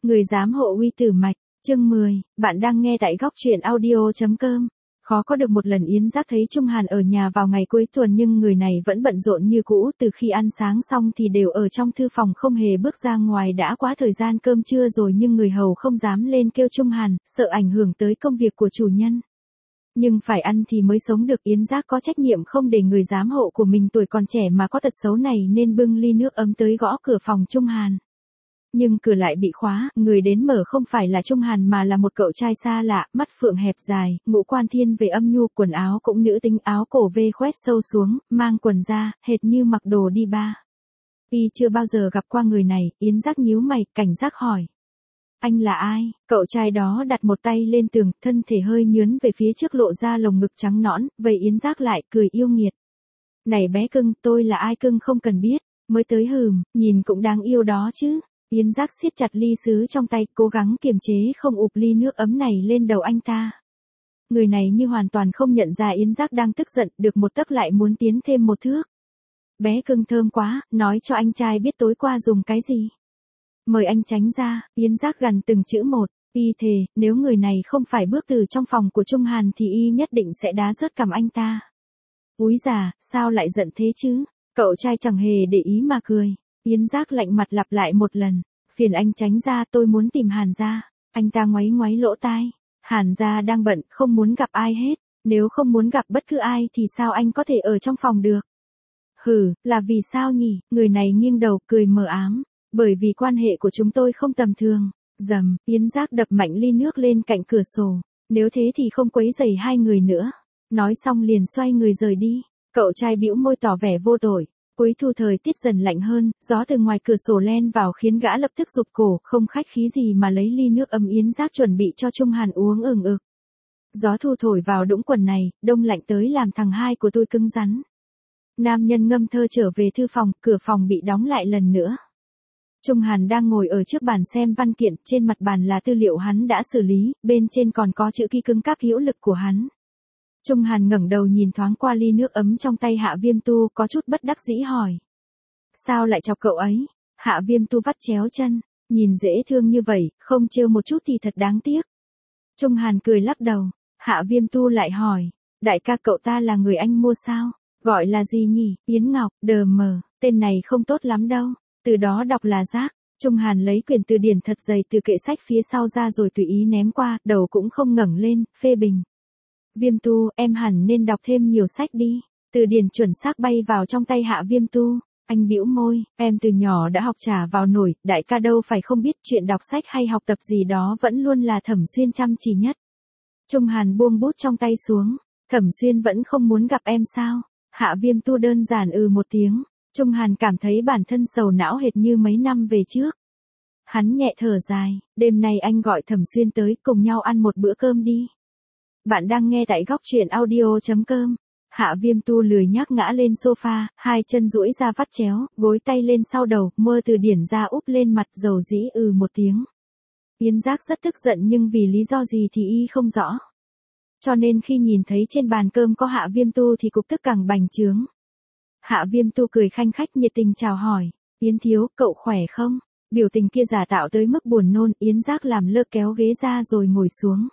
Người giám hộ uy tử mạch, chương 10, bạn đang nghe tại góc truyện audio.com. Khó có được một lần Yến Giác thấy Trung Hàn ở nhà vào ngày cuối tuần nhưng người này vẫn bận rộn như cũ, từ khi ăn sáng xong thì đều ở trong thư phòng không hề bước ra ngoài, đã quá thời gian cơm trưa rồi nhưng người hầu không dám lên kêu Trung Hàn, sợ ảnh hưởng tới công việc của chủ nhân. Nhưng phải ăn thì mới sống được, Yến Giác có trách nhiệm không để người giám hộ của mình tuổi còn trẻ mà có tật xấu này nên bưng ly nước ấm tới gõ cửa phòng Trung Hàn. Nhưng cửa lại bị khóa, người đến mở không phải là Trung Hàn mà là một cậu trai xa lạ, mắt phượng hẹp dài, ngũ quan thiên về âm nhu, quần áo cũng nữ tính, áo cổ vê khoét sâu xuống, mang quần da, hệt như mặc đồ đi ba. Y chưa bao giờ gặp qua người này, Yến Giác nhíu mày, cảnh giác hỏi. Anh là ai? Cậu trai đó đặt một tay lên tường, thân thể hơi nhướn về phía trước lộ ra lồng ngực trắng nõn, vậy Yến Giác lại cười yêu nghiệt. Này bé cưng, tôi là ai cưng không cần biết, mới tới nhìn cũng đáng yêu đó chứ. Yến Giác siết chặt ly sứ trong tay, cố gắng kiềm chế không ụp ly nước ấm này lên đầu anh ta. Người này như hoàn toàn không nhận ra Yến Giác đang tức giận, được một tấc lại muốn tiến thêm một thước. Bé cưng thơm quá, nói cho anh trai biết tối qua dùng cái gì. Mời anh tránh ra, Yến Giác gằn từng chữ một, y thề, nếu người này không phải bước từ trong phòng của Trung Hàn thì y nhất định sẽ đá rớt cằm anh ta. Úi già, sao lại giận thế chứ? Cậu trai chẳng hề để ý mà cười. Yến Giác lạnh mặt lặp lại một lần, phiền anh tránh ra, tôi muốn tìm Hàn gia. Anh ta ngoáy ngoáy lỗ tai, Hàn gia đang bận, không muốn gặp ai hết, nếu không muốn gặp bất cứ ai thì sao anh có thể ở trong phòng được? Hừ, là vì sao nhỉ? Người này nghiêng đầu cười mờ ám, bởi vì quan hệ của chúng tôi không tầm thường. Dầm, Yến Giác đập mạnh ly nước lên cạnh cửa sổ, nếu thế thì không quấy rầy hai người nữa. Nói xong liền xoay người rời đi, cậu trai bĩu môi tỏ vẻ vô tội. Cuối thu thời tiết dần lạnh hơn, gió từ ngoài cửa sổ len vào khiến gã lập tức rụt cổ, không khách khí gì mà lấy ly nước ấm Yến Giác chuẩn bị cho Trung Hàn uống ừng ực. Gió thu thổi vào đũng quần này, đông lạnh tới làm thằng hai của tôi cứng rắn. Nam nhân ngâm thơ trở về thư phòng, cửa phòng bị đóng lại lần nữa. Trung Hàn đang ngồi ở trước bàn xem văn kiện, trên mặt bàn là tư liệu hắn đã xử lý, bên trên còn có chữ ký cứng cáp hữu lực của hắn. Trung Hàn ngẩng đầu nhìn thoáng qua ly nước ấm trong tay Hạ Viêm Tu, có chút bất đắc dĩ hỏi. Sao lại chọc cậu ấy? Hạ Viêm Tu vắt chéo chân, nhìn dễ thương như vậy, không trêu một chút thì thật đáng tiếc. Trung Hàn cười lắc đầu, Hạ Viêm Tu lại hỏi, đại ca cậu ta là người anh mua sao? Gọi là gì nhỉ? Yến Ngọc, tên này không tốt lắm đâu, từ đó đọc là rác. Trung Hàn lấy quyển từ điển thật dày từ kệ sách phía sau ra rồi tùy ý ném qua, đầu cũng không ngẩng lên, phê bình. Viêm Tu, em hẳn nên đọc thêm nhiều sách đi. Từ điển chuẩn xác bay vào trong tay Hạ Viêm Tu. Anh bĩu môi, em từ nhỏ đã học trả vào nổi, đại ca đâu phải không biết chuyện đọc sách hay học tập gì đó vẫn luôn là Thẩm Xuyên chăm chỉ nhất. Trung Hàn buông bút trong tay xuống, Thẩm Xuyên vẫn không muốn gặp em sao? Hạ Viêm Tu đơn giản một tiếng. Trung Hàn cảm thấy bản thân sầu não hệt như mấy năm về trước. Hắn nhẹ thở dài, đêm nay anh gọi Thẩm Xuyên tới cùng nhau ăn một bữa cơm đi. Bạn đang nghe tại góc truyện audio.com. Hạ Viêm Tu lười nhác ngã lên sofa, hai chân duỗi ra vắt chéo, gối tay lên sau đầu, mơ từ điển ra úp lên mặt, dầu dĩ một tiếng. Yến Giác rất tức giận nhưng vì lý do gì thì y không rõ. Cho nên khi nhìn thấy trên bàn cơm có Hạ Viêm Tu thì cục tức càng bành trướng. Hạ Viêm Tu cười khanh khách nhiệt tình chào hỏi, Yến thiếu, cậu khỏe không? Biểu tình kia giả tạo tới mức buồn nôn, Yến Giác làm lơ kéo ghế ra rồi ngồi xuống.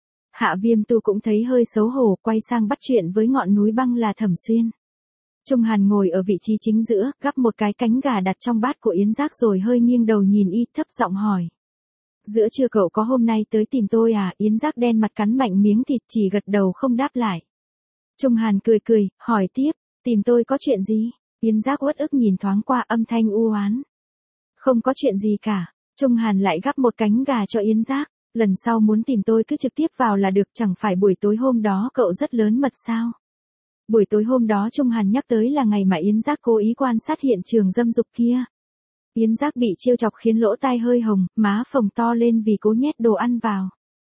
Hạ Viêm Tu cũng thấy hơi xấu hổ, quay sang bắt chuyện với ngọn núi băng là Thẩm Xuyên. Trung Hàn ngồi ở vị trí chính giữa, gắp một cái cánh gà đặt trong bát của Yến Giác rồi hơi nghiêng đầu nhìn y, thấp giọng hỏi. Giữa trưa cậu có hôm nay tới tìm tôi à? Yến Giác đen mặt cắn mạnh miếng thịt, chỉ gật đầu không đáp lại. Trung Hàn cười, hỏi tiếp, tìm tôi có chuyện gì? Yến Giác uất ức nhìn thoáng qua, âm thanh u oán. Không có chuyện gì cả. Trung Hàn lại gắp một cánh gà cho Yến Giác. Lần sau muốn tìm tôi cứ trực tiếp vào là được, chẳng phải buổi tối hôm đó cậu rất lớn mật sao? Buổi tối hôm đó Trung Hàn nhắc tới là ngày mà Yến Giác cố ý quan sát hiện trường dâm dục kia. Yến Giác bị trêu chọc khiến lỗ tai hơi hồng, má phồng to lên vì cố nhét đồ ăn vào.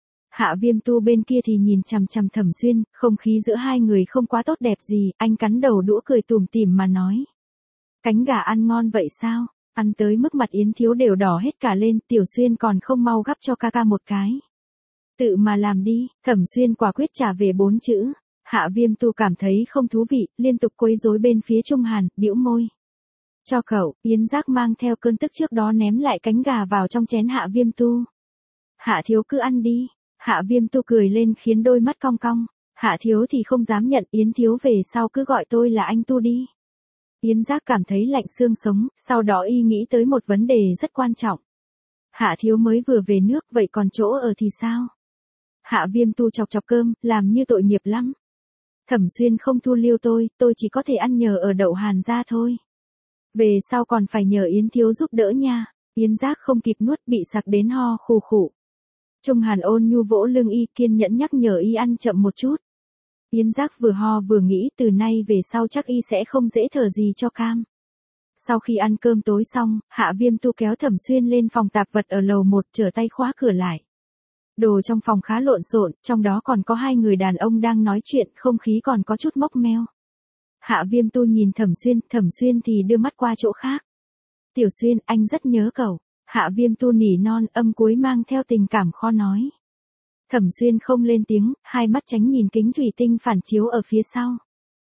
Hạ Viêm Tu bên kia thì nhìn chằm chằm Thẩm Xuyên, không khí giữa hai người không quá tốt đẹp gì, anh cắn đầu đũa cười tủm tỉm mà nói. Cánh gà ăn ngon vậy sao? Ăn tới mức mặt Yến thiếu đều đỏ hết cả lên, Tiểu Xuyên còn không mau gắp cho ca một cái. Tự mà làm đi, Thẩm Xuyên quả quyết trả về 4 chữ. Hạ Viêm Tu cảm thấy không thú vị, liên tục quấy rối bên phía Trung Hàn, bĩu môi. Cho cậu, Yến Giác mang theo cơn tức trước đó ném lại cánh gà vào trong chén Hạ Viêm Tu. Hạ thiếu cứ ăn đi. Hạ Viêm Tu cười lên khiến đôi mắt cong cong. Hạ thiếu thì không dám nhận, Yến thiếu về sau cứ gọi tôi là anh Tu đi. Yến Giác cảm thấy lạnh xương sống, sau đó y nghĩ tới một vấn đề rất quan trọng. Hạ thiếu mới vừa về nước, vậy còn chỗ ở thì sao? Hạ Viêm Tu chọc chọc cơm, làm như tội nghiệp lắm. Thẩm Xuyên không thu lưu tôi chỉ có thể ăn nhờ ở Đậu Hàn gia thôi. Về sau còn phải nhờ Yến thiếu giúp đỡ nha. Yến Giác không kịp nuốt bị sặc đến ho khù khụ. Trung Hàn ôn nhu vỗ lưng y, kiên nhẫn nhắc nhở y ăn chậm một chút. Yến Giác vừa ho vừa nghĩ từ nay về sau chắc y sẽ không dễ thở gì cho cam. Sau khi ăn cơm tối xong, Hạ Viêm Tu kéo Thẩm Xuyên lên phòng tạp vật ở lầu 1 trở tay khóa cửa lại. Đồ trong phòng khá lộn xộn, trong đó còn có 2 người đàn ông đang nói chuyện, không khí còn có chút mốc meo. Hạ Viêm Tu nhìn Thẩm Xuyên thì đưa mắt qua chỗ khác. Tiểu Xuyên, anh rất nhớ cậu. Hạ Viêm Tu nỉ non, âm cuối mang theo tình cảm khó nói. Thẩm Xuyên không lên tiếng, hai mắt tránh nhìn kính thủy tinh phản chiếu ở phía sau.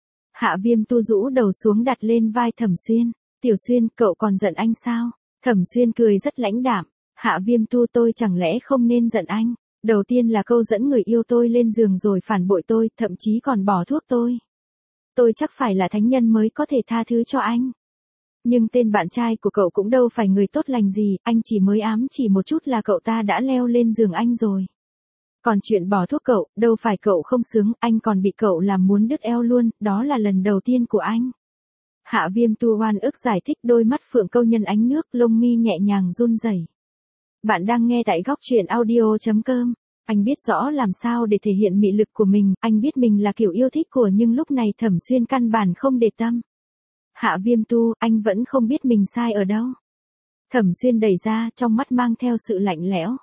Hạ Viêm Tu rũ đầu xuống đặt lên vai Thẩm Xuyên. Tiểu Xuyên, cậu còn giận anh sao? Thẩm Xuyên cười rất lãnh đạm. Hạ Viêm Tu, tôi chẳng lẽ không nên giận anh? Đầu tiên là câu dẫn người yêu tôi lên giường rồi phản bội tôi, thậm chí còn bỏ thuốc tôi. Tôi chắc phải là thánh nhân mới có thể tha thứ cho anh. Nhưng tên bạn trai của cậu cũng đâu phải người tốt lành gì, anh chỉ mới ám chỉ một chút là cậu ta đã leo lên giường anh rồi. Còn chuyện bỏ thuốc cậu, đâu phải cậu không xứng, anh còn bị cậu làm muốn đứt eo luôn, đó là lần đầu tiên của anh. Hạ Viêm Tu oan ức giải thích, đôi mắt phượng câu nhân ánh nước, lông mi nhẹ nhàng run rẩy. Bạn đang nghe tại góc truyện audio.com. Anh biết rõ làm sao để thể hiện mị lực của mình, anh biết mình là kiểu yêu thích của, nhưng lúc này Thẩm Xuyên căn bản không để tâm. Hạ Viêm Tu, anh vẫn không biết mình sai ở đâu. Thẩm Xuyên đẩy ra, trong mắt mang theo sự lạnh lẽo.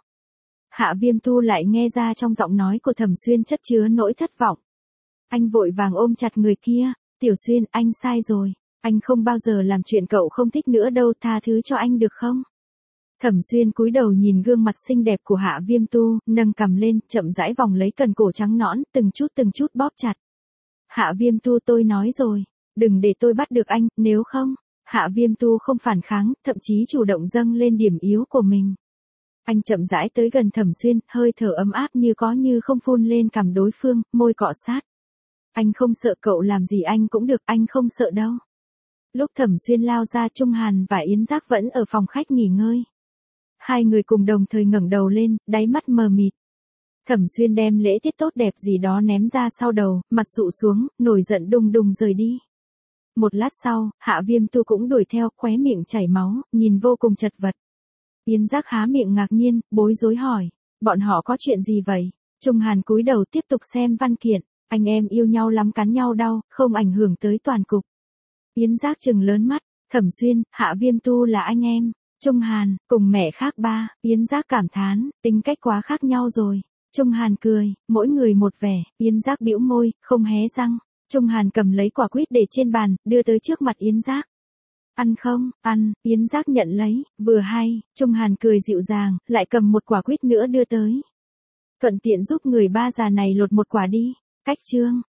Hạ Viêm Tu lại nghe ra trong giọng nói của Thẩm Xuyên chất chứa nỗi thất vọng. Anh vội vàng ôm chặt người kia. Tiểu Xuyên, anh sai rồi. Anh không bao giờ làm chuyện cậu không thích nữa đâu, tha thứ cho anh được không? Thẩm Xuyên cúi đầu nhìn gương mặt xinh đẹp của Hạ Viêm Tu, nâng cằm lên, chậm rãi vòng lấy cần cổ trắng nõn, từng chút bóp chặt. Hạ Viêm Tu, tôi nói rồi, đừng để tôi bắt được anh, nếu không. Hạ Viêm Tu không phản kháng, thậm chí chủ động dâng lên điểm yếu của mình. Anh chậm rãi tới gần Thẩm Xuyên, hơi thở ấm áp như có như không phun lên cằm đối phương, môi cọ sát. Anh không sợ, cậu làm gì anh cũng được, anh không sợ đâu. Lúc Thẩm Xuyên lao ra, Trung Hàn và Yến Giác vẫn ở phòng khách nghỉ ngơi. Hai người cùng đồng thời ngẩng đầu lên, đáy mắt mờ mịt. Thẩm Xuyên đem lễ tiết tốt đẹp gì đó ném ra sau đầu, mặt sụ xuống, nổi giận đùng đùng rời đi. Một lát sau, Hạ Viêm Tu cũng đuổi theo, khóe miệng chảy máu, nhìn vô cùng chật vật. Yến Giác há miệng ngạc nhiên, bối rối hỏi, bọn họ có chuyện gì vậy? Trung Hàn cúi đầu tiếp tục xem văn kiện, anh em yêu nhau lắm, cắn nhau đau, không ảnh hưởng tới toàn cục. Yến Giác trừng lớn mắt, Thẩm Xuyên, Hạ Viêm Tu là anh em. Trung Hàn, cùng mẹ khác ba. Yến Giác cảm thán, tính cách quá khác nhau rồi. Trung Hàn cười, mỗi người một vẻ. Yến Giác bĩu môi, không hé răng. Trung Hàn cầm lấy quả quýt để trên bàn, đưa tới trước mặt Yến Giác. Ăn không? Ăn. Yến Giác nhận lấy, vừa hay. Trung Hàn cười dịu dàng, lại cầm một quả quýt nữa đưa tới. Thuận tiện giúp người ba già này lột một quả đi. Cách chương.